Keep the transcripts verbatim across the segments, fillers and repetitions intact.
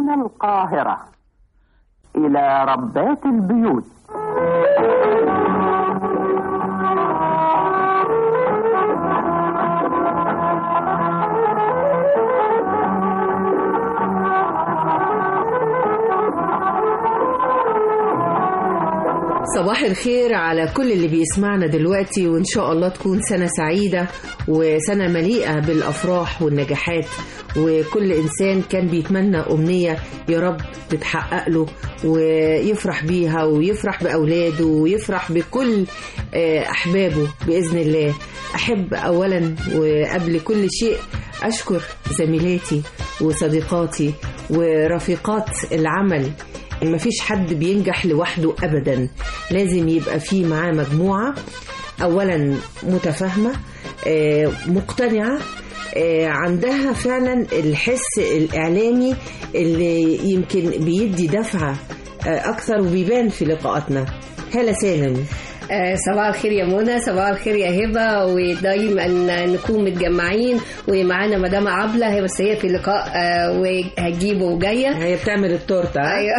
من القاهرة إلى ربات البيوت. صباح الخير على كل اللي بيسمعنا دلوقتي، وإن شاء الله تكون سنة سعيدة وسنة مليئة بالأفراح والنجاحات، وكل إنسان كان بيتمنى أمنية يا رب تتحقق له ويفرح بيها ويفرح بأولاده ويفرح بكل أحبابه بإذن الله. أحب أولا وقبل كل شيء أشكر زميلاتي وصديقاتي ورفيقات العمل. مفيش حد بينجح لوحده أبدا، لازم يبقى فيه معاه مجموعة أولا متفاهمة مقتنعة عندها فعلا الحس الإعلامي اللي يمكن بيدي دفعة أكثر وبيبان في لقاءاتنا. هلا سالم. صباح الخير يا منى، صباح الخير يا هبة، ودايما نكون متجمعين. ومعانا مدام عبلة، هي بس هي في لقاء وهتجيبه وجاية، هي بتعمل التورتة. أيوة.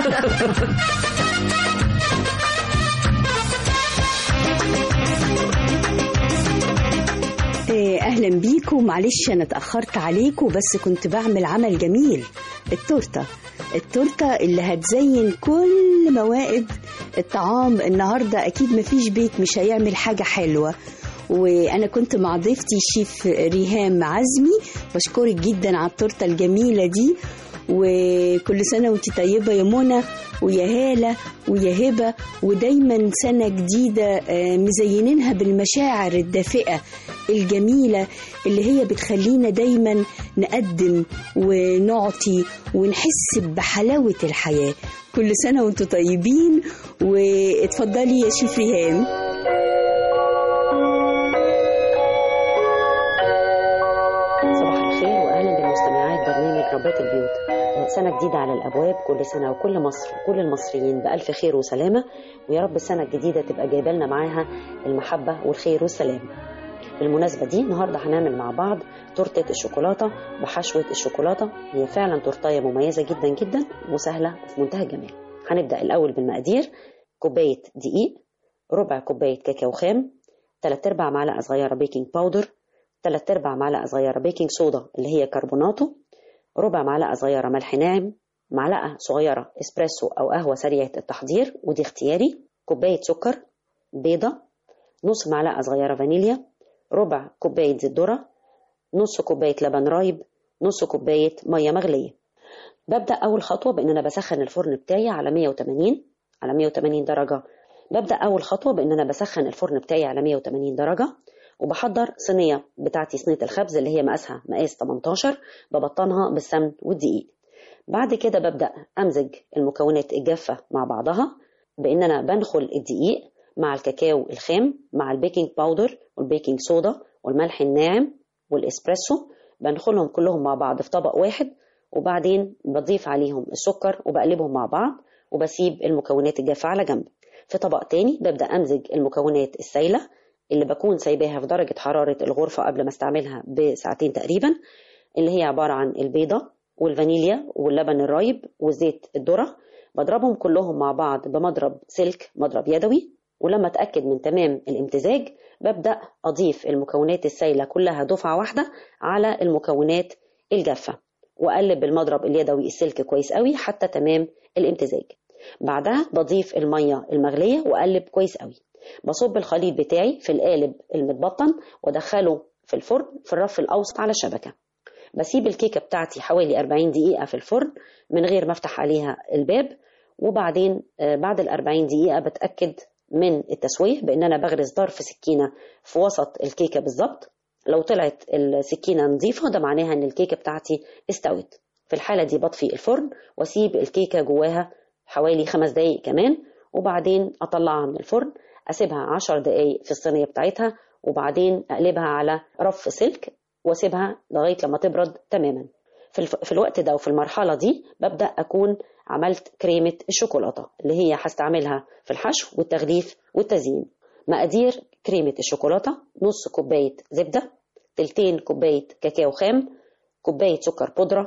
أهلا بيكم. معلش أنا اتأخرت عليكم، بس كنت بعمل عمل جميل، التورتة التورتة اللي هتزين كل موائد الطعام النهاردة. أكيد مفيش بيت مش هيعمل حاجة حلوة. وأنا كنت مع ضيفتي الشيف ريهام عزمي، بشكرك جدا على التورتة الجميلة دي، وكل سنة وانت طيبة يا منى ويا هالة ويا هبة، ودايما سنة جديدة مزينينها بالمشاعر الدافئة الجميلة اللي هي بتخلينا دايما نقدم ونعطي ونحس بحلاوة الحياة. كل سنة وانتم طيبين، واتفضلي يا شيف ريهام. صباح الخير واهلا بمستمعات برنامج ربات البيوت. سنة جديدة على الأبواب، كل سنة وكل مصر وكل المصريين بألف خير وسلامة، ويا رب السنة الجديدة تبقى جايبه لنا معاها المحبة والخير والسلام. بالمناسبة دي النهاردة هنعمل مع بعض تورتة الشوكولاتة بحشوة الشوكولاتة. هي فعلا تورتاية مميزة جدا جدا وسهلة وفي منتهى الجمال. هنبدأ الأول بالمقادير: كوباية دقيق، ربع كوباية كاكاو خام، تلات ارباع معلقة صغيرة بيكنج باودر، تلات ارباع معلقة صغيرة بيكنج صودا اللي هي كربوناتو، ربع معلقة صغيرة ملح ناعم، معلقة صغيرة اسبريسو أو قهوة سريعة التحضير ودي اختياري، كوباية سكر، بيضة، نص معلقة صغيرة فانيليا، ربع كوباية زيت ذرة، نص كوباية لبن رايب، نص كوباية مية مغلية. ببدأ أول خطوة بأن أنا بسخن الفرن بتاعي على مية وتمانين على مية وتمانين درجة. ببدأ أول خطوة بأن أنا بسخن الفرن بتاعي على مية وتمانين درجة، وبحضر صينية بتاعتي، صينية الخبز اللي هي مقاسها مقاس تمنتاشر، ببطنها بالسمن والدقيق. بعد كده ببدأ أمزج المكونات الجافة مع بعضها بأن أنا بنخل الدقيق مع الكاكاو الخام مع البيكنج باودر والبيكنج صودا والملح الناعم والإسبريسو، بنخلهم كلهم مع بعض في طبق واحد، وبعدين بضيف عليهم السكر وبقلبهم مع بعض وبسيب المكونات الجافة على جنب. في طبق تاني ببدأ أمزج المكونات السائلة اللي بكون سايباها في درجة حرارة الغرفة قبل ما استعملها بساعتين تقريبا، اللي هي عبارة عن البيضة والفانيليا واللبن الرايب والزيت الذرة. بضربهم كلهم مع بعض بمضرب سلك، مضرب يدوي، ولما اتأكد من تمام الامتزاج ببدأ أضيف المكونات السائلة كلها دفعة واحدة على المكونات الجافة، وأقلب بالمضرب اليدوي السلك كويس قوي حتى تمام الامتزاج. بعدها بضيف المية المغلية وأقلب كويس قوي. بصب الخليط بتاعي في القالب المتبطن وادخله في الفرن في الرف الأوسط على الشبكة. بسيب الكيكة بتاعتي حوالي أربعين دقيقة في الفرن من غير ما افتح عليها الباب، وبعدين بعد الأربعين دقيقة بتأكد من التسوية بأن أنا بغرز ظرف سكينة في وسط الكيكة بالظبط. لو طلعت السكينة نظيفة ده معناها أن الكيكة بتاعتي استوت. في الحالة دي بطفي الفرن واسيب الكيكة جواها حوالي خمس دقايق كمان، وبعدين أطلعها من الفرن، أسيبها عشر دقايق في الصينية بتاعتها، وبعدين أقلبها على رف سلك واسيبها لغاية لما تبرد تماما. في, الف... في الوقت ده وفي المرحلة دي ببدأ أكون عملت كريمة الشوكولاتة اللي هي هستعملها في الحشو والتغليف والتزيين. مقادير كريمة الشوكولاتة: نص كوباية زبدة، تلتين كوباية كاكاو خام، كوباية سكر بودرة،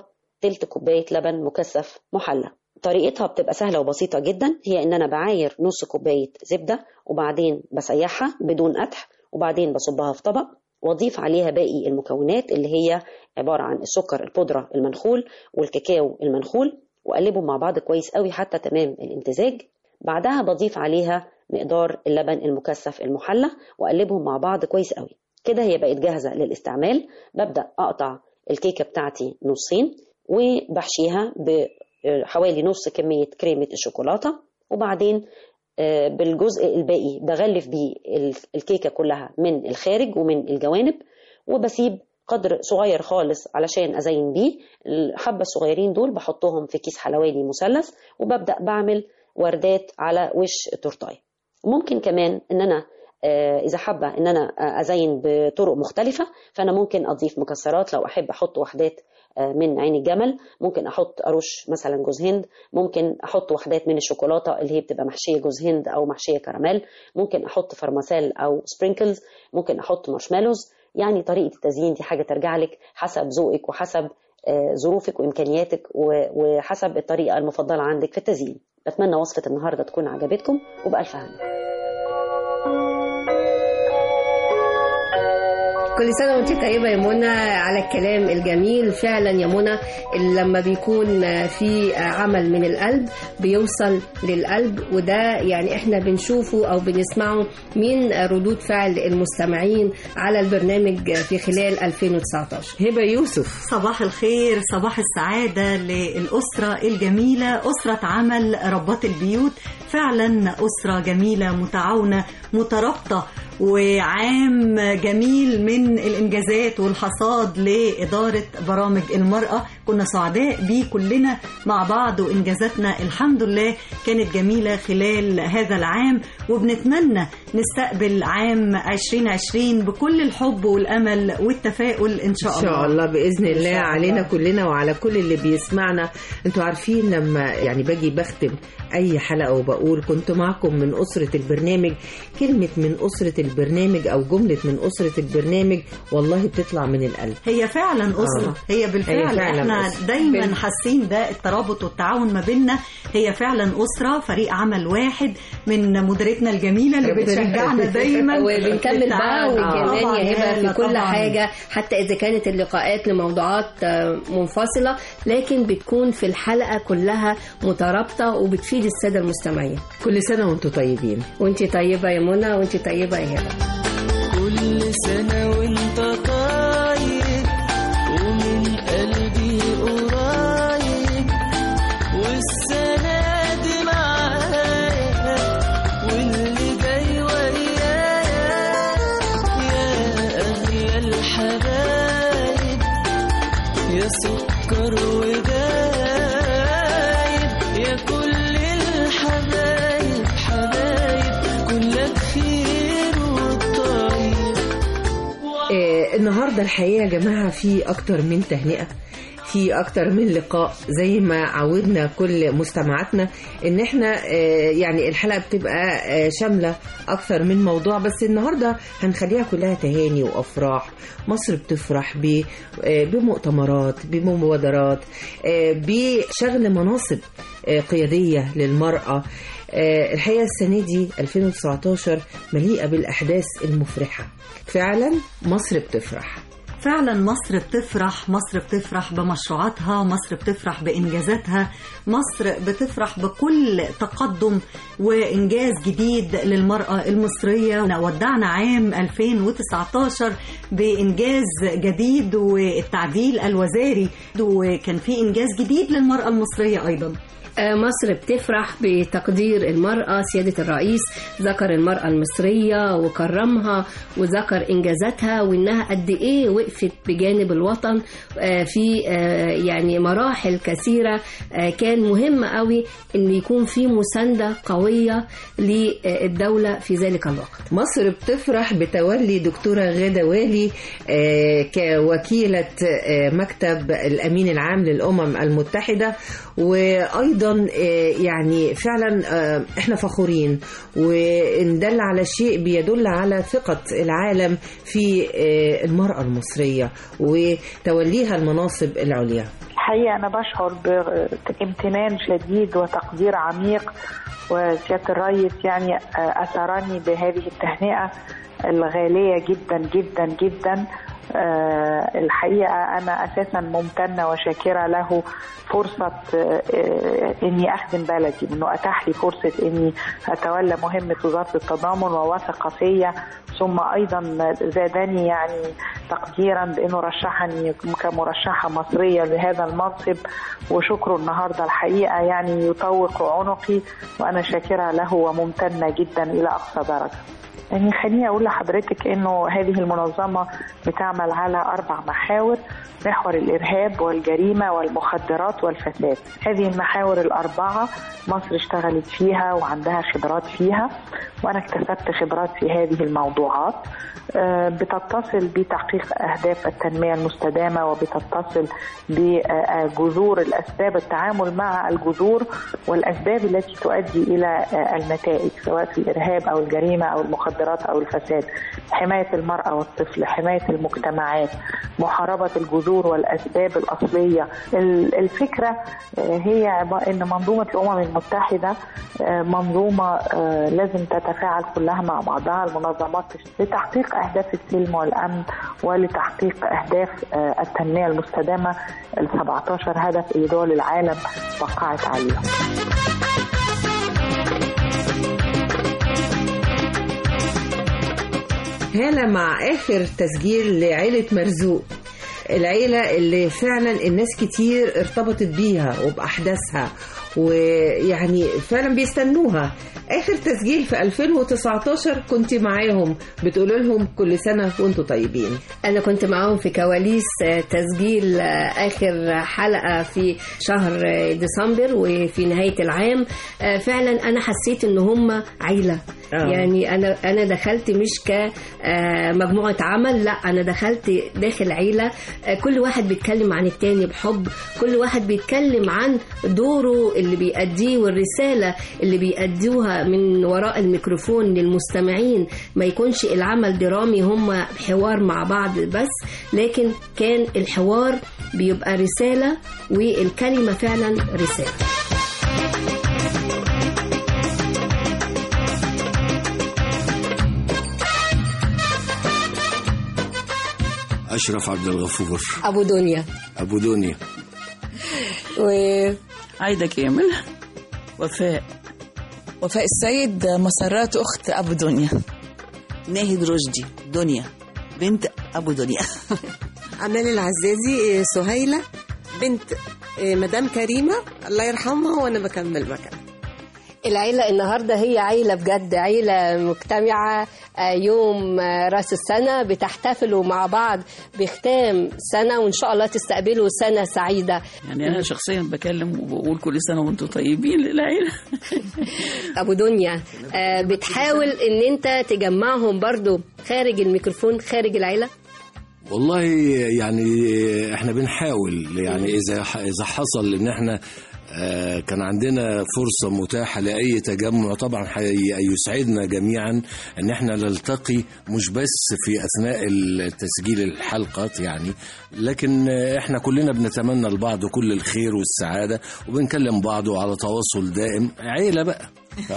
تلت كوباية لبن مكثف محلى. طريقتها بتبقى سهلة وبسيطة جدا، هي ان انا بعاير نص كوباية زبدة وبعدين بسيحها بدون قدح وبعدين بصبها في طبق واضيف عليها باقي المكونات اللي هي عبارة عن السكر البودرة المنخول والكاكاو المنخول، واقلبهم مع بعض كويس قوي حتى تمام الامتزاج. بعدها بضيف عليها مقدار اللبن المكثف المحلى واقلبهم مع بعض كويس قوي. كده هي بقت جاهزة للاستعمال. ببدأ اقطع الكيكة بتاعتي نصين وبحشيها بحوالي نص كمية كريمة الشوكولاتة، وبعدين بالجزء الباقي بغلف بيه الكيكة كلها من الخارج ومن الجوانب، وبسيب قدر صغير خالص علشان أزين بيه. الحبة الصغيرين دول بحطهم في كيس حلواني مثلث وببدأ بعمل وردات على وش التورتاية. ممكن كمان ان انا اذا حابة ان انا ازين بطرق مختلفة فانا ممكن اضيف مكسرات. لو احب احط وحدات من عين الجمل، ممكن احط ارش مثلا جوز هند، ممكن احط وحدات من الشوكولاتة اللي هي بتبقى محشية جوز هند او محشية كراميل، ممكن احط فرماسيل او سبرينكلز، ممكن احط مارشميلوز. يعني طريقة التزيين دي حاجة ترجع لك حسب ذوقك وحسب ظروفك وامكانياتك وحسب الطريقة المفضلة عندك في التزيين. بتمنى وصفة النهاردة تكون عجبتكم وبألف هنا. كل سنة وانت طيبة يا منى على الكلام الجميل. فعلا يا منى لما بيكون في عمل من القلب بيوصل للقلب، وده يعني احنا بنشوفه او بنسمعه من ردود فعل المستمعين على البرنامج في خلال ألفين وتسعتاشر. هبة يوسف، صباح الخير، صباح السعادة للأسرة الجميلة، أسرة عمل ربات البيوت. فعلا أسرة جميلة متعاونة مترابطة، وعام جميل من الإنجازات والحصاد لإدارة برامج المرأة. كنا سعداء بيه كلنا مع بعض، وإنجازاتنا الحمد لله كانت جميلة خلال هذا العام، وبنتمنى نستقبل عام عشرين عشرين بكل الحب والأمل والتفاؤل إن شاء الله. إن شاء الله بإذن الله علينا كلنا وعلى كل اللي بيسمعنا. انتوا عارفين لما يعني باجي بختم أي حلقة وبقول كنت معكم من أسرة البرنامج، كلمة من أسرة البرنامج أو جملة من أسرة البرنامج والله بتطلع من القلب. هي فعلا أسرة، آه. هي بالفعل هي فعلا احنا أسرة. دايما حاسين ده الترابط والتعاون ما بيننا. هي فعلا أسرة، فريق عمل واحد من مديرتنا الجميلة اللي بتشجعنا دايما وبنكمل بقى وكمان يا هبة في كل طبعاً. حاجة حتى إذا كانت اللقاءات لموضوعات منفصلة لكن بتكون في الحلقة كلها مترابطة وبتفيد السادة المستمعين. كل سنة وانتم طيبين. وانت طيبة يا منى وانت طيبة يا هبة. كل سنة وانت طيب ومن قلبي قريب، والسنة دي معايا واللي جاي ويايا، يا أغلى الحبايب يا سكر ودايب، يا كل الحبايب حبايب كلك خير والطيب. آه النهاردة الحقيقة يا جماعة في أكتر من تهنئة، في أكتر من لقاء زي ما عودنا كل مستمعاتنا إن إحنا آه يعني الحلقة بتبقى آه شاملة أكثر من موضوع، بس النهاردة هنخليها كلها تهاني وأفراح. مصر بتفرح آه بمؤتمرات، بمبادرات، آه بشغل مناصب آه قيادية للمرأة. آه الحقيقة السنة دي ألفين وتسعتاشر مليئة بالأحداث المفرحة. فعلا مصر بتفرح، فعلا مصر بتفرح. مصر بتفرح بمشروعاتها، مصر بتفرح بإنجازاتها، مصر بتفرح بكل تقدم وإنجاز جديد للمرأة المصرية. ودعنا عام ألفين وتسعتاشر بإنجاز جديد والتعديل الوزاري، وكان في إنجاز جديد للمرأة المصرية أيضا. مصر بتفرح بتقدير المرأة. سيادة الرئيس ذكر المرأة المصرية وكرمها وذكر إنجازاتها وإنها قد إيه وقفت بجانب الوطن في يعني مراحل كثيرة. كان مهم قوي إن يكون في مساندة قوية للدولة في ذلك الوقت. مصر بتفرح بتولي دكتورة غادة والي كوكيلة مكتب الأمين العام للأمم المتحدة، وأيضا يعني فعلا احنا فخورين، وإن دل على شيء بيدل على ثقة العالم في المرأة المصرية وتوليها المناصب العليا. الحقيقة أنا بشعر بامتنان شديد وتقدير عميق، وسيادة الرئيس يعني أثرني بهذه التهنئة الغالية جدا جدا جدا. أه الحقيقة أنا أساسا ممتنة وشاكرة له فرصة أه إني أخدم بلدي، إنه أتاح لي فرصة إني أتولى مهمة وزارة التضامن ووثق فيا، ثم أيضا زادني يعني تقديرا بأنه رشحني كمرشحة مصرية لهذا المنصب، وشكره النهاردة الحقيقة يعني يطوق عنقي، وأنا شاكرة له وممتنة جدا إلى أقصى درجة. يعني خليني أقول لحضرتك إنه هذه المنظمة بتعمل على أربع محاور: محور الإرهاب والجريمة والمخدرات والفساد. هذه المحاور الأربعة مصر اشتغلت فيها وعندها خبرات فيها، وأنا اكتسبت خبرات في هذه الموضوعات بتتصل بتحقيق أهداف التنمية المستدامة، وبتتصل بجذور الأسباب، التعامل مع الجذور والأسباب التي تؤدي إلى النتائج سواء في الإرهاب أو الجريمة أو المخدرات أو الفساد، حماية المرأة والطفل، حماية المجتمعات، محاربة الجذور والأسباب الأصلية. الفكرة هي أن منظومة الأمم المتحدة منظومة لازم تتفاعل كلها مع بعضها المنظمات لتحقيق أهداف السلم والأمن ولتحقيق أهداف التنمية المستدامة ال سبعة عشر هدف اللي دول العالم وقعت عليهم. هالة، مع آخر تسجيل لعيلة مرزوق، العيلة اللي فعلا الناس كتير ارتبطت بيها وبأحداثها ويعني فعلا بيستنوها. آخر تسجيل في ألفين وتسعتاشر كنت معاهم بتقول لهم كل سنة وانتوا طيبين. أنا كنت معاهم في كواليس تسجيل آخر حلقة في شهر ديسمبر وفي نهاية العام. فعلا أنا حسيت إن هم عيلة. أوه. يعني أنا أنا دخلت مش كمجموعة عمل، لا أنا دخلت داخل عيلة، كل واحد بيتكلم عن التاني بحب، كل واحد بيتكلم عن دوره اللي بيأديه والرسالة اللي بيأدوها من وراء الميكروفون للمستمعين. ما يكونش العمل درامي هم حوار مع بعض بس، لكن كان الحوار بيبقى رسالة والكلمة فعلا رسالة. أشرف عبد الغفور، أبو دنيا أبو دنيا و عايدة كامل، وفاء وفاء السيد، مسرات أخت أبو دنيا، ناهد رشدي، دنيا بنت أبو دنيا عمال العزازي، سهيلة بنت مدام كريمة الله يرحمها، وأنا بكمل مكان. العيلة النهاردة هي عيلة بجد، عيلة مجتمعة. يوم رأس السنة بتحتفلوا مع بعض بختام سنة، وإن شاء الله تستقبلوا سنة سعيدة. يعني أنا شخصيا بكلم وبقول كل سنة وانتم طيبين للعيلة. أبو دنيا، بتحاول إن أنت تجمعهم برضو خارج الميكروفون، خارج العيلة؟ والله يعني احنا بنحاول، يعني إذا إذا حصل إن احنا آه كان عندنا فرصة متاحة لأي تجمع، طبعا يسعدنا جميعا أن احنا نلتقي، مش بس في أثناء تسجيل الحلقات يعني، لكن احنا كلنا بنتمنى لبعض كل الخير والسعادة، وبنكلم بعض على تواصل دائم، عيلة بقى.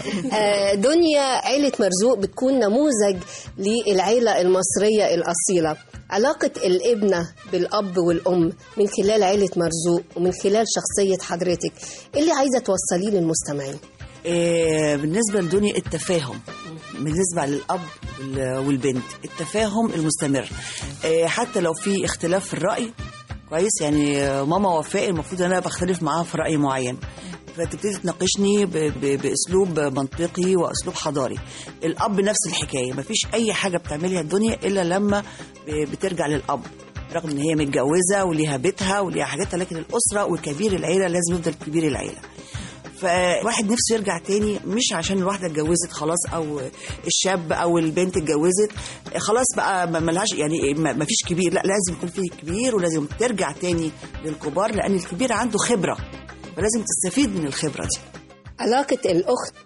دنيا، عيلة مرزوق بتكون نموذج للعيلة المصرية الأصيلة. علاقة الابنة بالأب والأم من خلال عيلة مرزوق ومن خلال شخصية حضرتك، إيه اللي عايزة توصليه للمستمعين؟ إيه بالنسبة لدنيا، التفاهم بالنسبة للأب والبنت، التفاهم المستمر. إيه حتى لو في اختلاف في الرأي كويس، يعني ماما وفاء المفروض أنا بختلف معاها في رأي معين، فتبتدي تناقشني بأسلوب منطقي وأسلوب حضاري. الأب نفس الحكاية، مفيش أي حاجة بتعملها الدنيا إلا لما بترجع للأب، رغم إن هي متجوزة وليها بيتها وليها حاجاتها، لكن الأسرة وكبير العيلة لازم يفضل كبير العيلة. فواحد نفسه يرجع تاني، مش عشان الواحدة اتجوزت خلاص أو الشاب أو البنت اتجوزت خلاص بقى ملهاش يعني مفيش كبير، لا لازم يكون فيه كبير، ولازم ترجع تاني للكبار، لأن الكبير عنده خبرة فلازم تستفيد من الخبرة دي. علاقة الأخت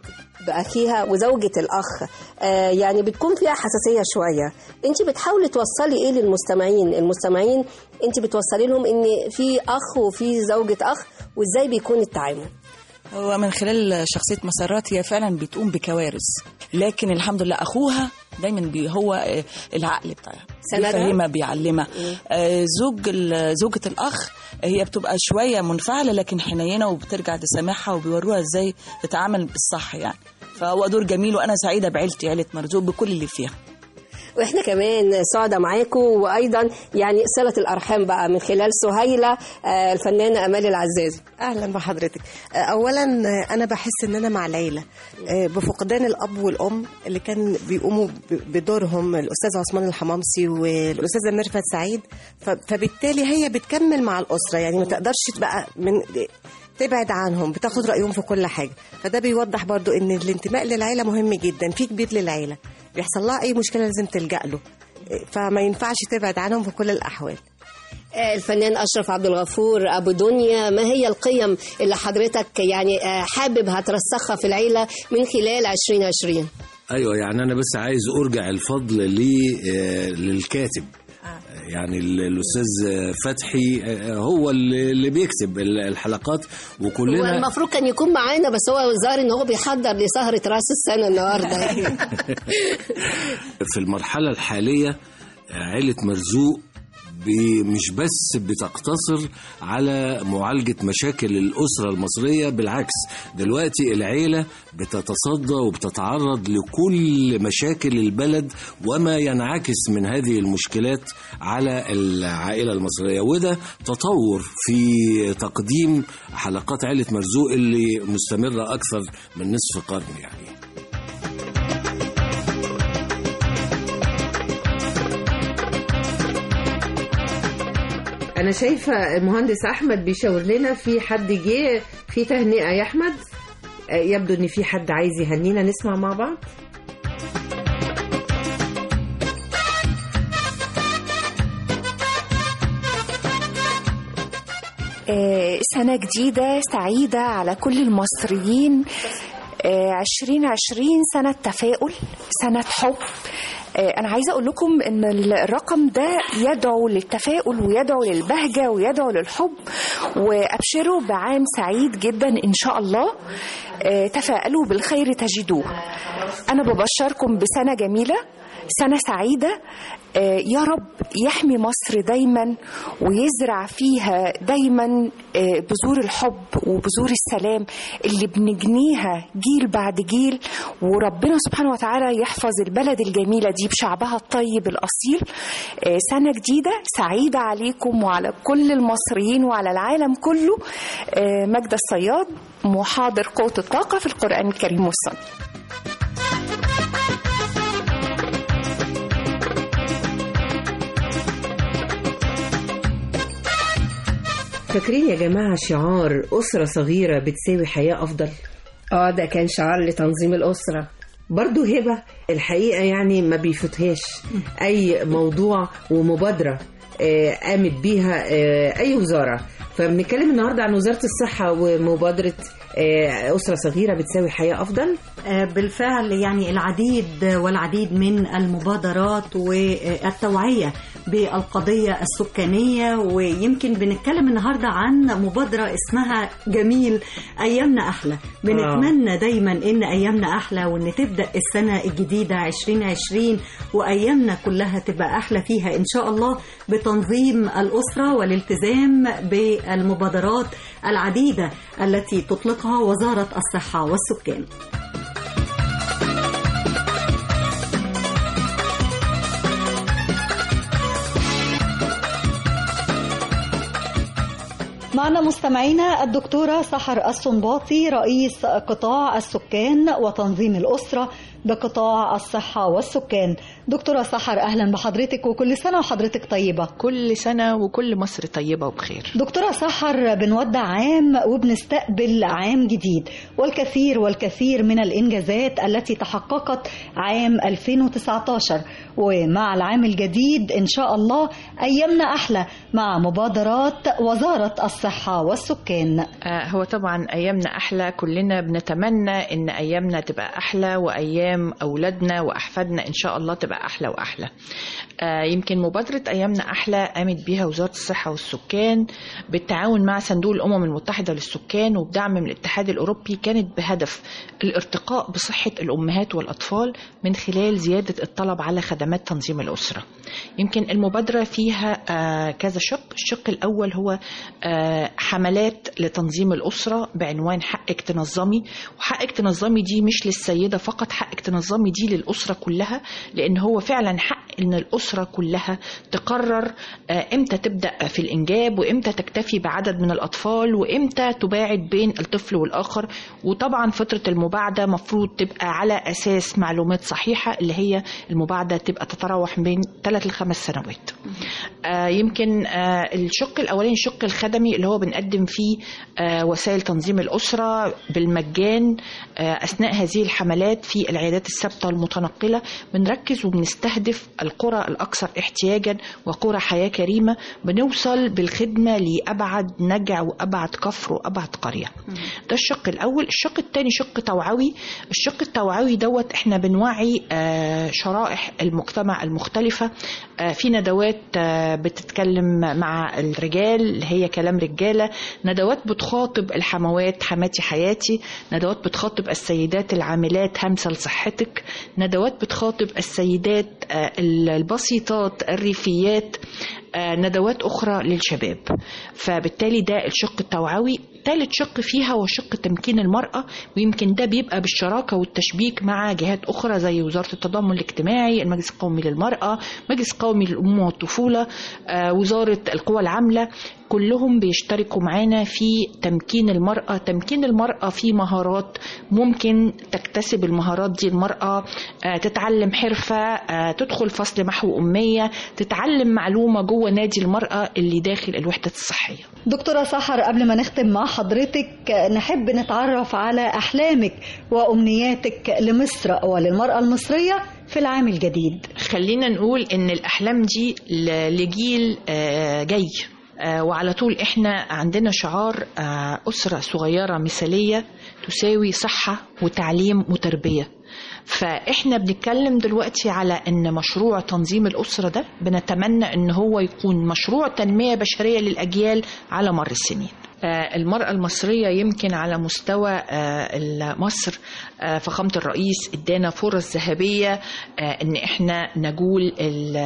بأخيها وزوجة الأخ آه يعني بتكون فيها حساسية شوية. أنت بتحاولي توصلي إيه للمستمعين؟ المستمعين أنت بتوصلي لهم إن في أخ وفي زوجة أخ وإزاي بيكون التعامل؟ هو من خلال شخصية مسرات هي فعلا بتقوم بكوارث، لكن الحمد لله أخوها دايما بي هو العقل بتاعها، بيفهمها بيعلمها. آه زوج زوجة الأخ هي بتبقى شوية منفعلة لكن حنينة وبترجع تسامحها وبيوروها ازاي تتعامل بالصح يعني. فهو دور جميل وأنا سعيدة بعيلتي عيلة مرزوق بكل اللي فيها. واحنا كمان سعداء معاكم، وايضا يعني صله الارحام بقى من خلال سهيله الفنانه امال العزازي. اهلا بحضرتك. اولا انا بحس ان انا مع العيله بفقدان الاب والام اللي كان بيقوموا بدورهم الاستاذ عثمان الحمامسي والاستاذه ميرفت سعيد، فبالتالي هي بتكمل مع الاسره، يعني ما تقدرش بقى من تبعد عنهم، بتاخد رايهم في كل حاجه. فده بيوضح برضو ان الانتماء للعيله مهم جدا. في كبير للعيله بيحصل لها اي مشكله لازم تلجأ له، فما ينفعش تبعد عنهم في كل الاحوال. الفنان أشرف عبد الغفور أبو دنيا، ما هي القيم اللي حضرتك يعني حابب هترسخها في العيلة من خلال عشرين عشرين؟ أيوة، يعني أنا بس عايز أرجع الفضل للكاتب. يعني الأستاذ فتحي هو اللي بيكتب الحلقات وكلنا. هو المفروض كان يكون معانا بس هو ظاهر إن هو بيحضر لسهرة رأس السنة النهاردة. في المرحلة الحالية عيلة مرزوق مش بس بتقتصر على معالجة مشاكل الأسرة المصرية، بالعكس دلوقتي العيلة بتتصدى وبتتعرض لكل مشاكل البلد وما ينعكس من هذه المشكلات على العائلة المصرية، وده تطور في تقديم حلقات عيلة مرزوق اللي مستمرة أكثر من نصف قرن يعني. أنا شايفة المهندس أحمد بيشاور لنا في حد جه في تهنئة يا أحمد، يبدو إن في حد عايز يهنينا، نسمع مع بعض. سنة جديدة سعيدة على كل المصريين. عشرين عشرين سنة تفاؤل، سنة حب. أنا عايزة أقول لكم إن الرقم ده يدعو للتفاؤل ويدعو للبهجة ويدعو للحب، وأبشروا بعام سعيد جدا إن شاء الله. تفاءلوا بالخير تجدوه. أنا ببشركم بسنة جميلة، سنة سعيدة. يا رب يحمي مصر دايما ويزرع فيها دايما بذور الحب وبذور السلام اللي بنجنيها جيل بعد جيل، وربنا سبحانه وتعالى يحفظ البلد الجميلة دي بشعبها الطيب الأصيل. سنة جديدة سعيدة عليكم وعلى كل المصريين وعلى العالم كله. ماجدة الصياد، محاضر قوة الطاقة في القرآن الكريم والسنة. فاكرين يا جماعة شعار أسرة صغيرة بتساوي حياة أفضل؟ اه ده كان شعار لتنظيم الأسرة. برضو هبة الحقيقة يعني ما بيفوتهاش أي موضوع ومبادرة قامت بيها أي وزارة. فبنتكلم النهاردة عن وزارة الصحة ومبادرة أسرة صغيرة بتساوي حياة أفضل. بالفعل يعني العديد والعديد من المبادرات والتوعية بالقضية السكانية، ويمكن بنتكلم النهاردة عن مبادرة اسمها جميل أيامنا أحلى. بنتمنى دايما إن أيامنا أحلى وإن تبدأ السنة الجديدة عشرين عشرين وأيامنا كلها تبقى أحلى فيها إن شاء الله، بتنظيم الأسرة والالتزام بالمبادرات العديدة التي تطلقها وزارة الصحة والسكان. معنا مستمعينا الدكتورة سحر الصنباطي، رئيس قطاع السكان وتنظيم الأسرة بقطاع الصحة والسكان. دكتورة سحر، أهلا بحضرتك وكل سنة وحضرتك طيبة. كل سنة وكل مصر طيبة وبخير. دكتورة سحر، بنودع عام وبنستقبل عام جديد، والكثير والكثير من الإنجازات التي تحققت عام ألفين وتسعة عشر، ومع العام الجديد إن شاء الله أيامنا أحلى مع مبادرات وزارة الصحة والسكان. آه هو طبعا أيامنا أحلى، كلنا بنتمنى إن أيامنا تبقى أحلى وأيام أولادنا وأحفادنا إن شاء الله تبقى أحلى وأحلى. آه يمكن مبادرة أيامنا أحلى قامت بها وزارة الصحة والسكان بالتعاون مع صندوق الأمم المتحدة للسكان وبدعم من الاتحاد الأوروبي، كانت بهدف الارتقاء بصحة الأمهات والأطفال من خلال زيادة الطلب على خدمات تنظيم الأسرة. يمكن المبادرة فيها آه كذا شق. الشق الأول هو آه حملات لتنظيم الأسرة بعنوان حقك تنظمي، وحقك تنظمي دي مش للسيدة فقط، حقك تنظمي دي للأسرة كلها، لأن هو فعلا حق إن الأسرة كلها تقرر آه إمتى تبدأ في الإنجاب وإمتى تكتفي بعدد من الأطفال وإمتى تباعد بين الطفل والآخر. وطبعا فترة المباعدة مفروض تبقى على أساس معلومات صحيحة، اللي هي المباعدة تبقى تتراوح بين ثلاث لخمس سنوات. آه يمكن آه الشق الأولاني الشق الخدمي اللي هو بنقدم فيه آه وسائل تنظيم الأسرة بالمجان آه أثناء هذه الحملات في العيادات الثابتة المتنقلة. بنركز وبنستهدف القرى الأكثر احتياجا وقرى حياة كريمة، بنوصل بالخدمة لأبعد نجع وأبعد كفر وأبعد قرية. ده الشق الأول. الشق الثاني شق توعوي. الشق التوعوي دوت احنا بنوعي آه شرائح المجتمع المختلفة آه في ندوات آه بتتكلم مع الرجال اللي هي كلام رجالة، ندوات بتخاطب الحموات حماتي حياتي، ندوات بتخاطب السيدات العاملات همسة لصحتك، ندوات بتخاطب السيدات آه البسيطات الريفيات، آه ندوات أخرى للشباب. فبالتالي ده الشق التوعوي. ثالث شق فيها هو شق تمكين المرأة، ويمكن ده بيبقى بالشراكة والتشبيك مع جهات أخرى زي وزارة التضامن الاجتماعي، المجلس القومي للمرأة، مجلس قومي للأمومة والطفولة، آه وزارة القوى العاملة، كلهم بيشتركوا معانا في تمكين المرأة. تمكين المرأة في مهارات ممكن تكتسب المهارات دي المرأة، آه تتعلم حرفة، آه تدخل فصل محو أمية، تتعلم معلومة جوه نادي المرأة اللي داخل الوحدة الصحية. دكتورة سحر، قبل ما نختم مع حضرتك نحب نتعرف على أحلامك وأمنياتك لمصر وللمرأة المصرية في العام الجديد. خلينا نقول إن الأحلام دي لجيل جاي، وعلى طول إحنا عندنا شعار أسرة صغيرة مثالية تساوي صحة وتعليم وتربية. فإحنا بنتكلم دلوقتي على أن مشروع تنظيم الأسرة ده بنتمنى أن هو يكون مشروع تنمية بشرية للأجيال على مر السنين. المرأة المصرية يمكن على مستوى مصر فخامة الرئيس ادانا فرص ذهبية ان احنا نجول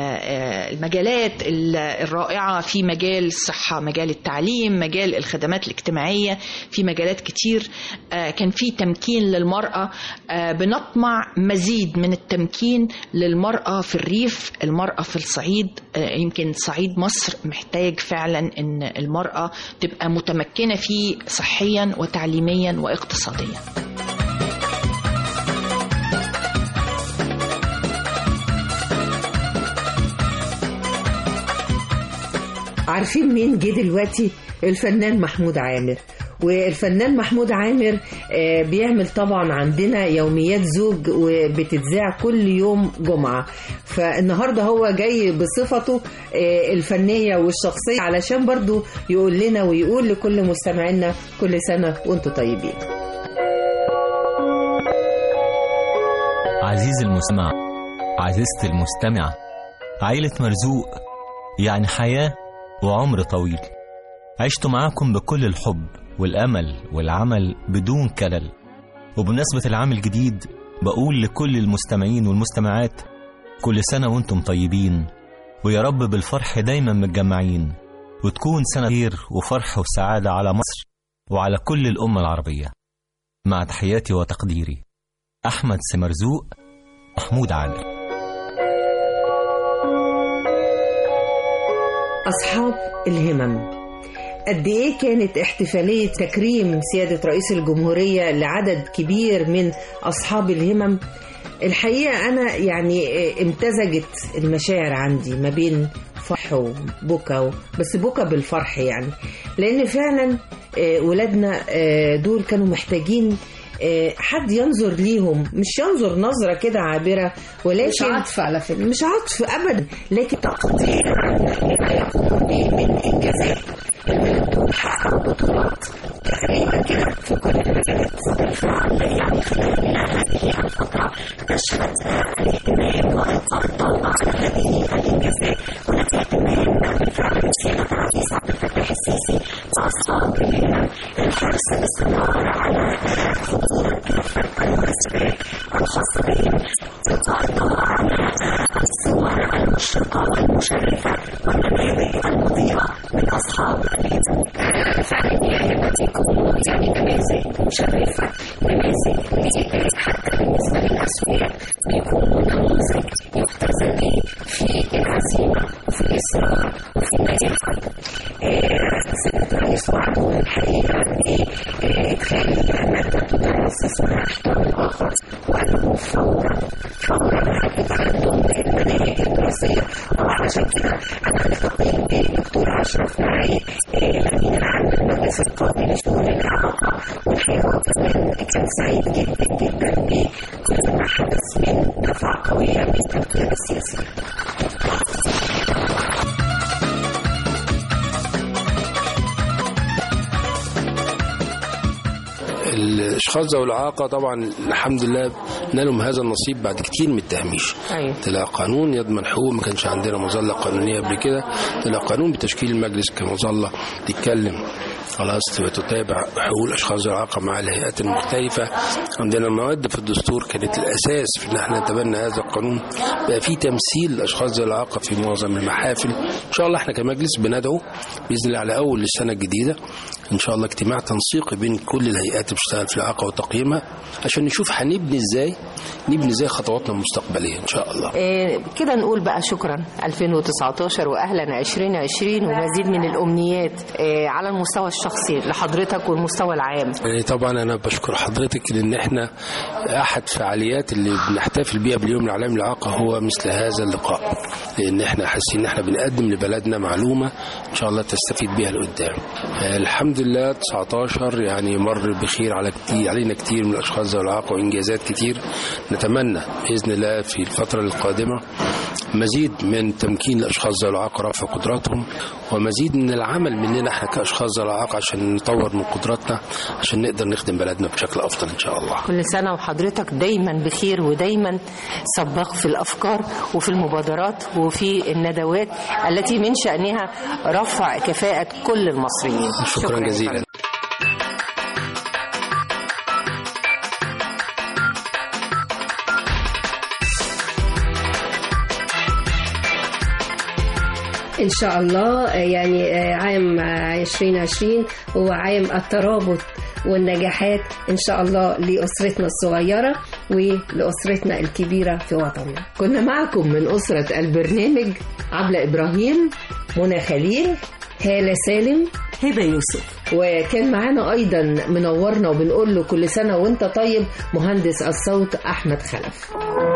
المجالات الرائعة في مجال الصحة، مجال التعليم، مجال الخدمات الاجتماعية، في مجالات كتير كان في تمكين للمرأة. بنطمع مزيد من التمكين للمرأة في الريف، المرأة في الصعيد. يمكن صعيد مصر محتاج فعلا ان المرأة تبقى متمكنة فيه صحيا وتعليميا واقتصاديا. عارفين مين جه دلوقتي؟ الفنان محمود عامر. والفنان محمود عامر بيعمل طبعا عندنا يوميات زوج وبتتذاع كل يوم جمعة، فالنهاردة هو جاي بصفته الفنية والشخصية علشان برضو يقول لنا ويقول لكل مستمعينا كل سنة وانتم طيبين. عزيزي المستمع، عزيزتي المستمعة، عائلة مرزوق يعني حياة وعمر طويل. عشت معاكم بكل الحب والأمل والعمل بدون كلل. وبمناسبة العام الجديد بقول لكل المستمعين والمستمعات كل سنة وانتم طيبين، ويا رب بالفرح دايما متجمعين، وتكون سنة خير وفرح وسعادة على مصر وعلى كل الأمة العربية. مع تحياتي وتقديري، أحمد سمرزوق، محمود عامر. أصحاب الهمم، قد إيه كانت احتفالية تكريم سيادة رئيس الجمهورية لعدد كبير من أصحاب الهمم. الحقيقة أنا يعني امتزجت المشاعر عندي ما بين فرح وبكى، بس بكى بالفرح يعني، لأن فعلا ولادنا دول كانوا محتاجين حد ينظر ليهم، مش ينظر نظرة كده عابرة، ولكن مش عطف على فكرة، مش عطف أبدا، لكن تقدير من إنجازات. الولاد دول حققوا بطولات تقريبا كده في كل المجالات، بالفعل يعني خلال هذه الفترة نشرت الاهتمام والتطلع هذه الإنجازات والاهتمام بالفعل بسيادة الرئيس عبد الفتاح السيسي وأصحاب الحرص الاستمرار على خطوط الفرق المسؤولية الخاصة بهم، تطلع على الصور المشرقة والمشرفة والنماذج المضيئة من أصحاب فعلا التي تكون يعني نماذج مشرفة، نماذج التي حتى بالنسبة للأسوياء بيكونوا نموذج يقتدى به في العزيمة وفي الإصرار وفي النجاح. سيادة الرئيس وعده الحقيقة بإدخال مادة تدرس اسمها احترام الآخر وأنه فورا فورا عندهم المناهج الدراسية، وعشان كده أنا التقيت بالدكتور أشرف معي الذين عن المجلس القومي لشؤون الإعاقة، والحقيقة كمان كان سعيد جدا جدا بكل ما حدث من دفعة قوية من التفكير السياسي. الاشخاص ذوي الاعاقه طبعا الحمد لله نالهم هذا النصيب بعد كتير من التهميش. أيوة. طلع قانون يضمن حقوق، ما كانش عندنا مظله قانونيه قبل كده، طلع قانون بتشكيل المجلس كمظله تتكلم خلاص تتابع حقوق الاشخاص ذوي الاعاقه مع الهيئات المختلفه. عندنا مواد في الدستور كانت الاساس في ان احنا نتبنى هذا القانون، بقى في تمثيل الاشخاص ذوي الاعاقه في معظم المحافل. ان شاء الله احنا كمجلس بندعو باذن الله على اول السنه الجديده ان شاء الله اجتماع تنسيقي بين كل الهيئات اللي بتشتغل في الاعاقه وتقييمها عشان نشوف هنبني ازاي نبني ازاي خطواتنا المستقبليه ان شاء الله. إيه كده نقول بقى شكرا ألفين وتسعتاشر واهلا عشرين عشرين ومزيد من الامنيات إيه على المستوى الشخصي لحضرتك والمستوى العام. يعني طبعا انا بشكر حضرتك لان احنا احد فعاليات اللي بنحتفل بيها باليوم العالمي للاعاقه هو مثل هذا اللقاء، لان احنا حاسين ان احنا بنقدم لبلدنا معلومه ان شاء الله تستفيد بيها لقدام. الحمد لله تسعتاشر يعني مر بخير على كتير علينا كتير من الاشخاص ذوي الاعاقه وانجازات كتير. نتمنى باذن الله في الفتره القادمه مزيد من تمكين الاشخاص ذوي الاعاقه رفع قدراتهم، ومزيد من العمل مننا احنا كاشخاص ذوي الاعاقه عشان نطور من قدراتنا عشان نقدر نخدم بلدنا بشكل افضل ان شاء الله. كل سنه وحضرتك دايما بخير ودايما سباق في الافكار وفي المبادرات وفي الندوات التي من شانها رفع كفاءه كل المصريين. شكرا, شكرا جزيلا. إن شاء الله يعني عام عشرين عشرين هو عام الترابط والنجاحات إن شاء الله لأسرتنا الصغيرة ولأسرتنا الكبيرة في وطننا. كنا معكم من أسرة البرنامج عبلة إبراهيم، منى خليل، هالة سالم، هبة يوسف، وكان معانا أيضا منورنا وبنقول له كل سنة وانت طيب مهندس الصوت أحمد خلف.